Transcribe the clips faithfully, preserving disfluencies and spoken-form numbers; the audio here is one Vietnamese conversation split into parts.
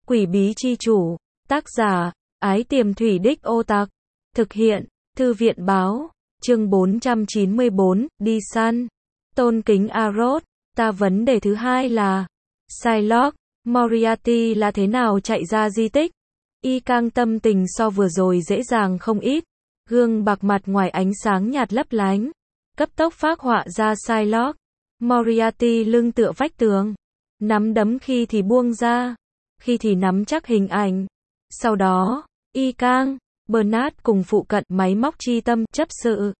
Quỷ bí chi chủ, tác giả, Ái Tiềm Thủy Đích Ô Tặc, thực hiện, Thư viện báo, chương bốn trăm chín mươi tư, đi săn, tôn kính Aroth, ta vấn đề thứ hai là, Shylock, Moriarty là thế nào chạy ra di tích? Y Cang tâm tình so vừa rồi dễ dàng không ít, gương bạc mặt ngoài ánh sáng nhạt lấp lánh, cấp tốc phác họa ra Shylock, Moriarty lưng tựa vách tường, nắm đấm khi thì buông ra, khi thì nắm chắc hình ảnh. Sau đó, Y Cang, Bernard cùng phụ cận máy móc chi tâm chấp sự.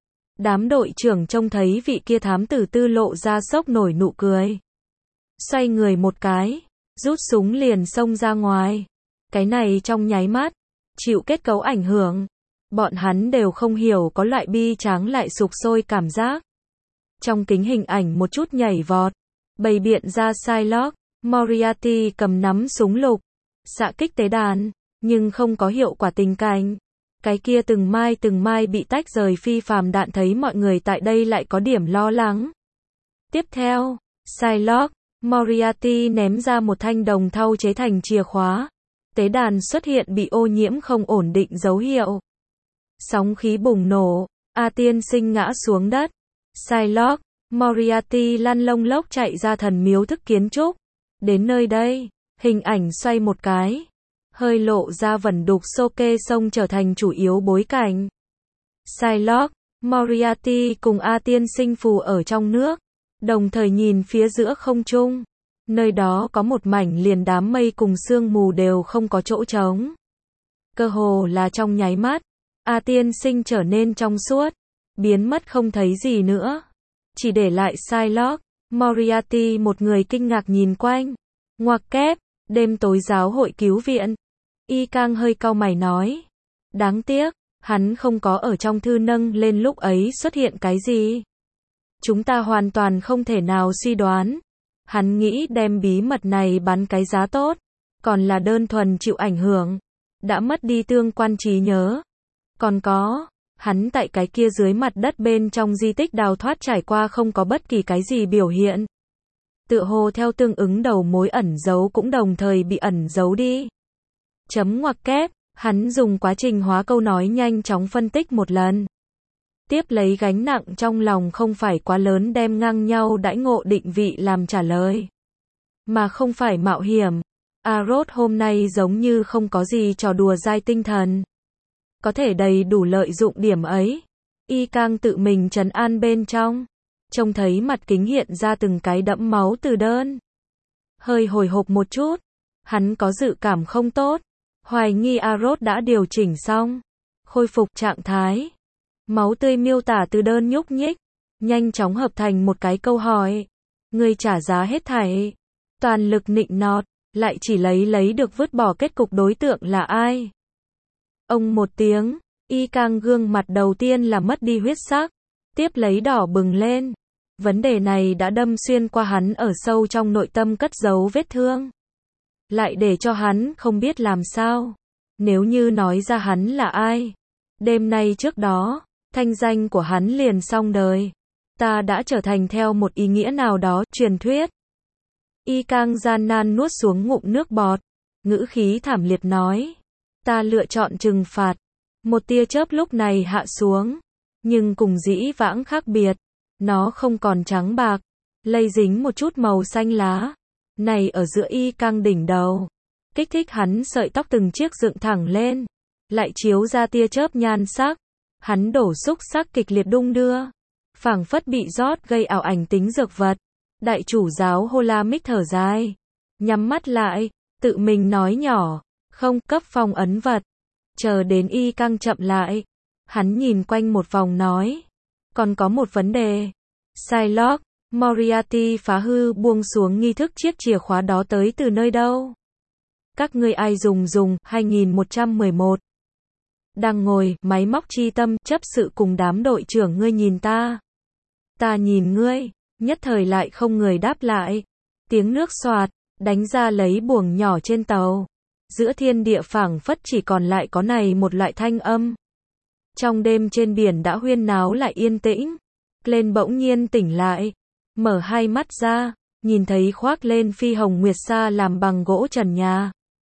Đám đội trưởng trông thấy vị kia thám tử tư lộ ra sốc nổi nụ cười. Xoay người một cái, rút súng liền xông ra ngoài. Cái này trong nháy mắt, chịu kết cấu ảnh hưởng. Bọn hắn đều không hiểu có loại bi tráng lại sục sôi cảm giác. Trong kính hình ảnh một chút nhảy vọt, bày biện ra Shylock, Moriarty cầm nắm súng lục, xạ kích tế đàn, nhưng không có hiệu quả tình cảnh. Cái kia từng mai từng mai bị tách rời phi phàm đạn thấy mọi người tại đây lại có điểm lo lắng. Tiếp theo, Shylock, Moriarty ném ra một thanh đồng thau chế thành chìa khóa. Tế đàn xuất hiện bị ô nhiễm không ổn định dấu hiệu. Sóng khí bùng nổ, A tiên sinh ngã xuống đất. Shylock, Moriarty lăn lông lốc chạy ra thần miếu thức kiến trúc. Đến nơi đây, hình ảnh xoay một cái, hơi lộ ra vẩn đục Soke sông trở thành chủ yếu bối cảnh. Shylock, Moriarty cùng A tiên sinh phù ở trong nước, đồng thời nhìn phía giữa không trung. Nơi đó có một mảnh liền đám mây cùng sương mù đều không có chỗ trống. Cơ hồ là trong nháy mắt, A tiên sinh trở nên trong suốt, biến mất không thấy gì nữa. Chỉ để lại Shylock, Moriarty một người kinh ngạc nhìn quanh. Ngoặc kép, đêm tối giáo hội cứu viện. Y Cang hơi cau mày nói. Đáng tiếc, hắn không có ở trong thư nâng lên lúc ấy xuất hiện cái gì. Chúng ta hoàn toàn không thể nào suy đoán. Hắn nghĩ đem bí mật này bán cái giá tốt, còn là đơn thuần chịu ảnh hưởng, đã mất đi tương quan trí nhớ. Còn có, hắn tại cái kia dưới mặt đất bên trong di tích đào thoát trải qua không có bất kỳ cái gì biểu hiện. Tựa hồ theo tương ứng đầu mối ẩn giấu cũng đồng thời bị ẩn giấu đi. Chấm ngoặc kép, hắn dùng quá trình hóa câu nói nhanh chóng phân tích một lần. Tiếp lấy gánh nặng trong lòng không phải quá lớn đem ngang nhau đãi ngộ định vị làm trả lời. Mà không phải mạo hiểm. Aroth hôm nay giống như không có gì trò đùa dai tinh thần. Có thể đầy đủ lợi dụng điểm ấy. Y Cang tự mình trấn an bên trong. Trông thấy mặt kính hiện ra từng cái đẫm máu từ đơn. Hơi hồi hộp một chút. Hắn có dự cảm không tốt. Hoài nghi Aroth đã điều chỉnh xong. Khôi phục trạng thái. Máu tươi miêu tả từ đơn nhúc nhích. Nhanh chóng hợp thành một cái câu hỏi. Người trả giá hết thảy. Toàn lực nịnh nọt. Lại chỉ lấy lấy được vứt bỏ kết cục đối tượng là ai. Ông một tiếng. Y Cang gương mặt đầu tiên là mất đi huyết sắc. Tiếp lấy đỏ bừng lên. Vấn đề này đã đâm xuyên qua hắn ở sâu trong nội tâm cất giấu vết thương. Lại để cho hắn không biết làm sao. Nếu như nói ra hắn là ai. Đêm nay trước đó, thanh danh của hắn liền xong đời. Ta đã trở thành theo một ý nghĩa nào đó, truyền thuyết. Y Cang gian nan nuốt xuống ngụm nước bọt. Ngữ khí thảm liệt nói. Ta lựa chọn trừng phạt. Một tia chớp lúc này hạ xuống. Nhưng cùng dĩ vãng khác biệt. Nó không còn trắng bạc. Lây dính một chút màu xanh lá. Này ở giữa Y Cang đỉnh đầu. Kích thích hắn sợi tóc từng chiếc dựng thẳng lên. Lại chiếu ra tia chớp nhan sắc. Hắn đổ xúc sắc kịch liệt đung đưa. Phảng phất bị rót gây ảo ảnh tính dược vật. Đại chủ giáo Holamik thở dài. Nhắm mắt lại. Tự mình nói nhỏ. Không cấp phong ấn vật. Chờ đến Y Cang chậm lại. Hắn nhìn quanh một vòng nói. Còn có một vấn đề. Shylock, Moriarty phá hư buông xuống nghi thức chiếc chìa khóa đó tới từ nơi đâu? Các ngươi ai dùng dùng, hai nghìn một trăm mười một. Đang ngồi, máy móc chi tâm, chấp sự cùng đám đội trưởng ngươi nhìn ta. Ta nhìn ngươi, nhất thời lại không người đáp lại. Tiếng nước xoạt, đánh ra lấy buồng nhỏ trên tàu. Giữa thiên địa phảng phất chỉ còn lại có này một loại thanh âm. Trong đêm trên biển đã huyên náo lại yên tĩnh. Lên bỗng nhiên tỉnh lại. Mở hai mắt ra, nhìn thấy khoác lên phi hồng nguyệt sa làm bằng gỗ trần nhà.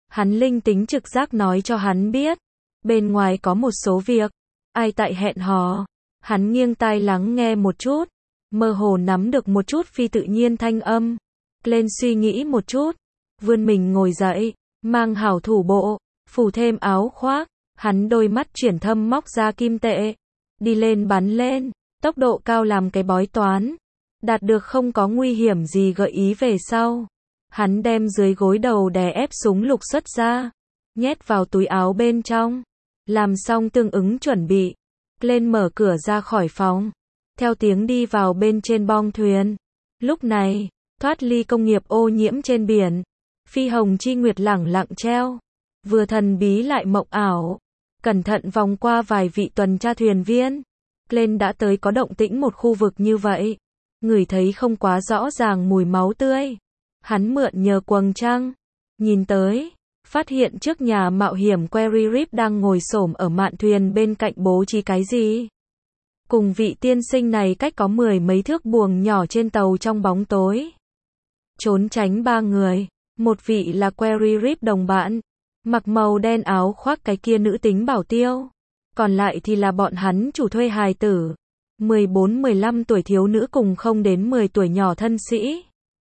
Hắn linh tính trực giác nói cho hắn biết, bên ngoài có một số việc, ai tại hẹn hò. Hắn nghiêng tai lắng nghe một chút, mơ hồ nắm được một chút phi tự nhiên thanh âm. Lên suy nghĩ một chút, vươn mình ngồi dậy, mang hảo thủ bộ, phủ thêm áo khoác, hắn đôi mắt chuyển thâm móc ra kim tệ, đi lên bắn lên, tốc độ cao làm cái bói toán, đạt được không có nguy hiểm gì gợi ý về sau. Hắn đem dưới gối đầu đè ép súng lục xuất ra, nhét vào túi áo bên trong, làm xong tương ứng chuẩn bị, lên mở cửa ra khỏi phòng, theo tiếng đi vào bên trên bong thuyền. Lúc này, thoát ly công nghiệp ô nhiễm trên biển, phi hồng chi nguyệt lẳng lặng treo, vừa thần bí lại mộng ảo, cẩn thận vòng qua vài vị tuần tra thuyền viên. Lên đã tới có động tĩnh một khu vực như vậy, ngửi thấy không quá rõ ràng mùi máu tươi. Hắn mượn nhờ quầng trăng, nhìn tới, phát hiện trước nhà mạo hiểm Query Rip đang ngồi xổm ở mạn thuyền bên cạnh bố trí cái gì. Cùng vị tiên sinh này cách có mười mấy thước buồng nhỏ trên tàu trong bóng tối. Trốn tránh ba người, một vị là Query Rip đồng bạn, mặc màu đen áo khoác cái kia nữ tính bảo tiêu. Còn lại thì là bọn hắn chủ thuê hài tử, mười bốn mười lăm tuổi thiếu nữ cùng không đến mười tuổi nhỏ thân sĩ.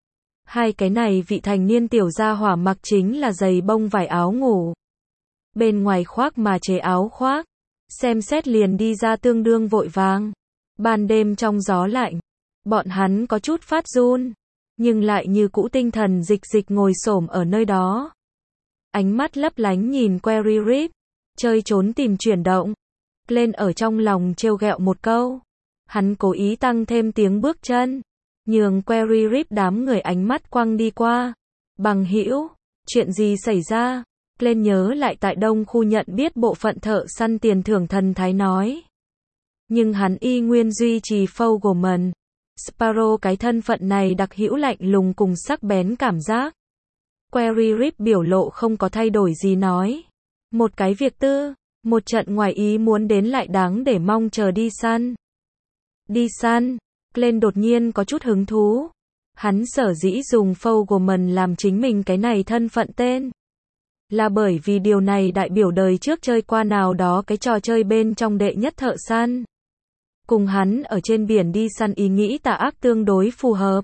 Hai cái này vị thành niên tiểu gia hỏa mặc chính là giày bông vải áo ngủ. Bên ngoài khoác mà chế áo khoác, xem xét liền đi ra tương đương vội vàng. Ban đêm trong gió lạnh, bọn hắn có chút phát run, nhưng lại như cũ tinh thần dịch dịch ngồi xổm ở nơi đó. Ánh mắt lấp lánh nhìn Query Rip, chơi trốn tìm chuyển động. Lên ở trong lòng trêu ghẹo một câu. Hắn cố ý tăng thêm tiếng bước chân, nhường Query Rip đám người ánh mắt quăng đi qua. Bằng hữu, chuyện gì xảy ra? Lên nhớ lại tại đông khu nhận biết bộ phận thợ săn tiền thưởng thần thái nói. Nhưng hắn y nguyên duy trì Fogelman, Sparrow cái thân phận này đặc hữu lạnh lùng cùng sắc bén cảm giác. Query Rip biểu lộ không có thay đổi gì nói. Một cái việc tư, một trận ngoài ý muốn đến lại đáng để mong chờ đi săn. Đi săn, lên đột nhiên có chút hứng thú. Hắn sở dĩ dùng Fogelman làm chính mình cái này thân phận tên. Là bởi vì điều này đại biểu đời trước chơi qua nào đó cái trò chơi bên trong đệ nhất thợ săn. Cùng hắn ở trên biển đi săn ý nghĩ tà ác tương đối phù hợp.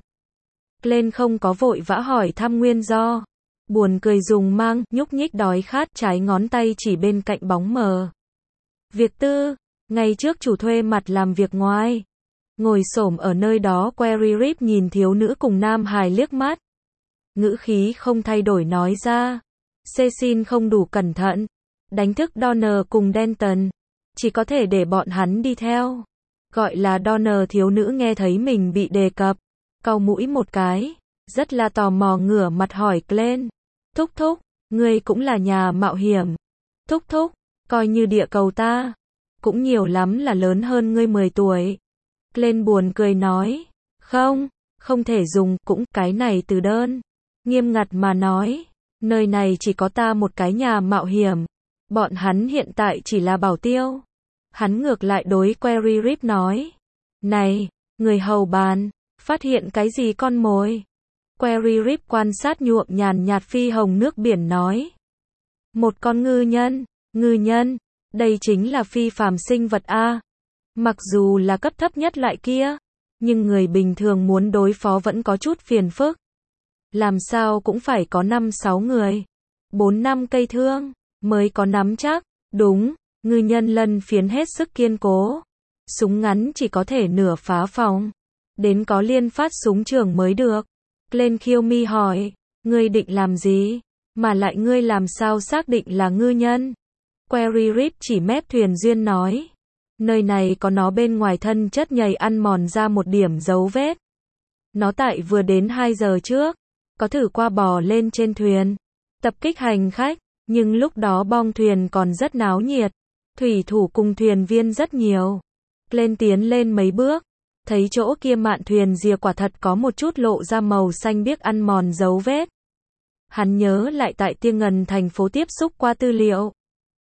Lên không có vội vã hỏi thăm nguyên do. Buồn cười dùng mang, nhúc nhích đói khát trái ngón tay chỉ bên cạnh bóng mờ. Việc tư, ngày trước chủ thuê mặt làm việc ngoài. Ngồi xổm ở nơi đó Query Rip nhìn thiếu nữ cùng nam hài liếc mắt. Ngữ khí không thay đổi nói ra. Cecil không đủ cẩn thận. Đánh thức Donner cùng Denton. Chỉ có thể để bọn hắn đi theo. Gọi là Donner thiếu nữ nghe thấy mình bị đề cập. Cau mũi một cái. Rất là tò mò ngửa mặt hỏi Glenn. Thúc thúc, ngươi cũng là nhà mạo hiểm. Thúc thúc, coi như địa cầu ta. Cũng nhiều lắm là lớn hơn ngươi mười tuổi. Glenn buồn cười nói. Không, không thể dùng cũng cái này từ đơn. Nghiêm ngặt mà nói. Nơi này chỉ có ta một cái nhà mạo hiểm. Bọn hắn hiện tại chỉ là bảo tiêu. Hắn ngược lại đối Query Rip nói. Này, người hầu bàn, phát hiện cái gì con mồi? Query Rip quan sát nhuộm nhàn nhạt phi hồng nước biển nói. Một con ngư nhân, ngư nhân, đây chính là phi phàm sinh vật A. Mặc dù là cấp thấp nhất loại kia, nhưng người bình thường muốn đối phó vẫn có chút phiền phức. Làm sao cũng phải có năm sáu người, bốn năm cây thương, mới có nắm chắc, đúng, ngư nhân lân phiến hết sức kiên cố. Súng ngắn chỉ có thể nửa phá phòng, đến có liên phát súng trường mới được. Lên khiêu mi hỏi, ngươi định làm gì, mà lại ngươi làm sao xác định là ngư nhân? Query Rip chỉ mép thuyền duyên nói, nơi này có nó bên ngoài thân chất nhầy ăn mòn ra một điểm dấu vết. Nó tại vừa đến hai giờ trước, có thử qua bò lên trên thuyền, tập kích hành khách, nhưng lúc đó bong thuyền còn rất náo nhiệt, thủy thủ cùng thuyền viên rất nhiều. Lên tiến lên mấy bước, thấy chỗ kia mạn thuyền rìa quả thật có một chút lộ ra màu xanh biếc ăn mòn dấu vết. Hắn nhớ lại tại Tiên Ngần thành phố tiếp xúc qua tư liệu,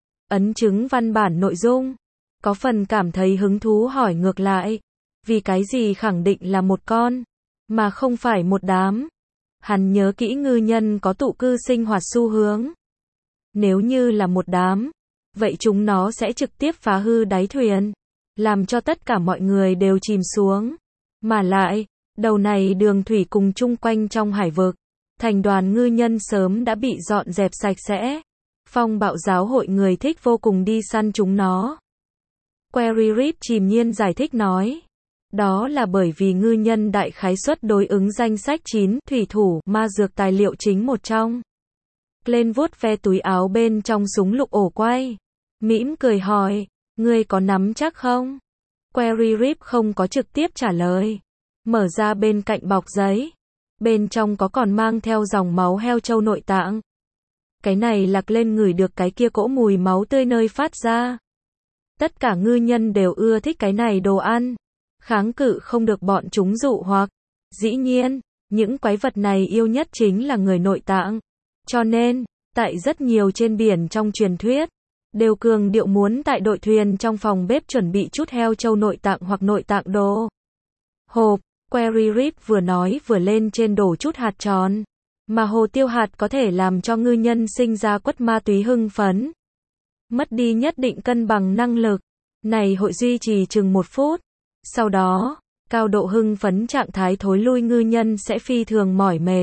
ấn chứng văn bản nội dung, có phần cảm thấy hứng thú hỏi ngược lại, vì cái gì khẳng định là một con, mà không phải một đám. Hắn nhớ kỹ ngư nhân có tụ cư sinh hoạt xu hướng, Nếu như là một đám, vậy chúng nó sẽ trực tiếp phá hư đáy thuyền, làm cho tất cả mọi người đều chìm xuống. Mà lại, đầu này đường thủy cùng chung quanh trong hải vực, thành đoàn ngư nhân sớm đã bị dọn dẹp sạch sẽ. Phong bạo giáo hội người thích vô cùng đi săn chúng nó. Query Rip chìm nhiên giải thích nói. Đó là bởi vì ngư nhân đại khái suất đối ứng danh sách chín thủy thủ ma dược tài liệu chính một trong. Lên vuốt ve túi áo bên trong súng lục ổ quay. Mỉm cười hỏi, ngươi có nắm chắc không? Query Rip không có trực tiếp trả lời. Mở ra bên cạnh bọc giấy. Bên trong có còn mang theo dòng máu heo trâu nội tạng. Cái này lạc lên ngửi được cái kia cỗ mùi máu tươi nơi phát ra. Tất cả ngư nhân đều ưa thích cái này đồ ăn. Kháng cự không được bọn chúng dụ hoặc. Dĩ nhiên, những quái vật này yêu nhất chính là người nội tạng. Cho nên, tại rất nhiều trên biển trong truyền thuyết, đều cường điệu muốn tại đội thuyền trong phòng bếp chuẩn bị chút heo trâu nội tạng hoặc nội tạng đồ. Hộp, Query Rip vừa nói vừa lên trên đổ chút hạt tròn. Mà hồ tiêu hạt có thể làm cho ngư nhân sinh ra quất ma túy hưng phấn. Mất đi nhất định cân bằng năng lực. Này hội duy trì chừng một phút. Sau đó, cao độ hưng phấn trạng thái thối lui ngư nhân sẽ phi thường mỏi mệt.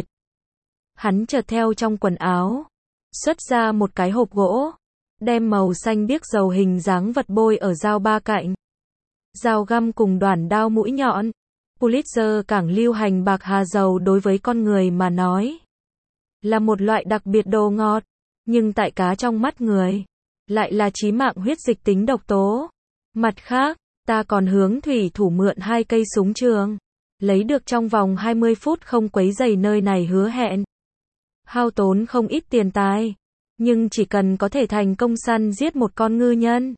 Hắn chợt theo trong quần áo, xuất ra một cái hộp gỗ, đem màu xanh biếc dầu hình dáng vật bôi ở dao ba cạnh. Dao găm cùng đoản đao mũi nhọn. Pulitzer cảng lưu hành bạc hà dầu đối với con người mà nói là một loại đặc biệt đồ ngọt, nhưng tại cá trong mắt người lại là chí mạng huyết dịch tính độc tố. Mặt khác, ta còn hướng thủy thủ mượn hai cây súng trường, lấy được trong vòng hai mươi phút không quấy rầy nơi này hứa hẹn. Hao tốn không ít tiền tài, nhưng chỉ cần có thể thành công săn giết một con ngư nhân,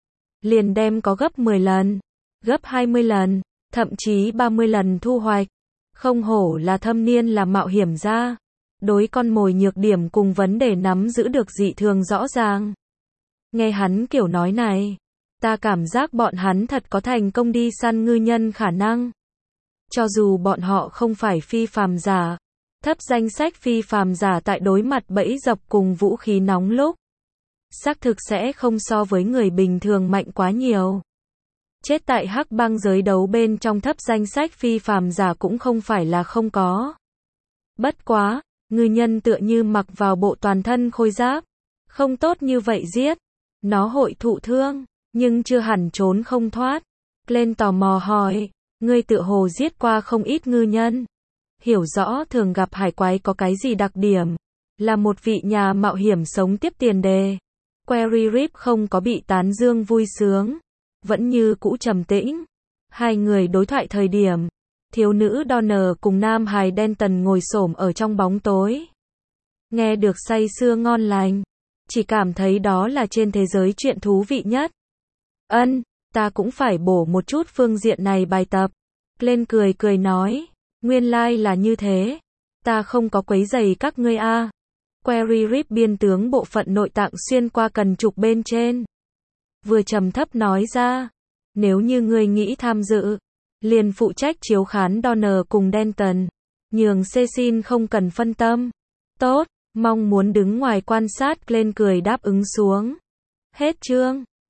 liền đem có gấp mười lần, gấp hai mươi lần, thậm chí ba mươi lần thu hoạch. Không hổ là thâm niên là mạo hiểm gia. Đối con mồi nhược điểm cùng vấn đề nắm giữ được dị thường rõ ràng. Nghe hắn kiểu nói này, ta cảm giác bọn hắn thật có thành công đi săn ngư nhân khả năng. Cho dù bọn họ không phải phi phàm giả, thấp danh sách phi phàm giả tại đối mặt bẫy dập cùng vũ khí nóng lúc, xác thực sẽ không so với người bình thường mạnh quá nhiều. Chết tại hắc băng giới đấu bên trong thấp danh sách phi phàm giả cũng không phải là không có. Bất quá, ngư nhân tựa như mặc vào bộ toàn thân khôi giáp, không tốt như vậy giết. Nó hội thụ thương, nhưng chưa hẳn trốn không thoát. Lên tò mò hỏi, ngươi tựa hồ giết qua không ít ngư nhân. Hiểu rõ thường gặp hải quái có cái gì đặc điểm. Là một vị nhà mạo hiểm sống tiếp tiền đề. Query Rip không có bị tán dương vui sướng. Vẫn như cũ trầm tĩnh. Hai người đối thoại thời điểm, thiếu nữ Donner cùng nam hài Denton ngồi xổm ở trong bóng tối. Nghe được say sưa ngon lành. Chỉ cảm thấy đó là trên thế giới chuyện thú vị nhất. Ân, ta cũng phải bổ một chút phương diện này bài tập. Lên cười cười nói, nguyên lai like là như thế. Ta không có quấy rầy các ngươi a. À. Query Rip biên tướng bộ phận nội tạng xuyên qua cần trục bên trên. Vừa trầm thấp nói ra, nếu như ngươi nghĩ tham dự, liền phụ trách chiếu khán Donner cùng Denton. Nhường Cecil không cần phân tâm. Tốt, mong muốn đứng ngoài quan sát. Lên cười đáp ứng xuống. Hết chương.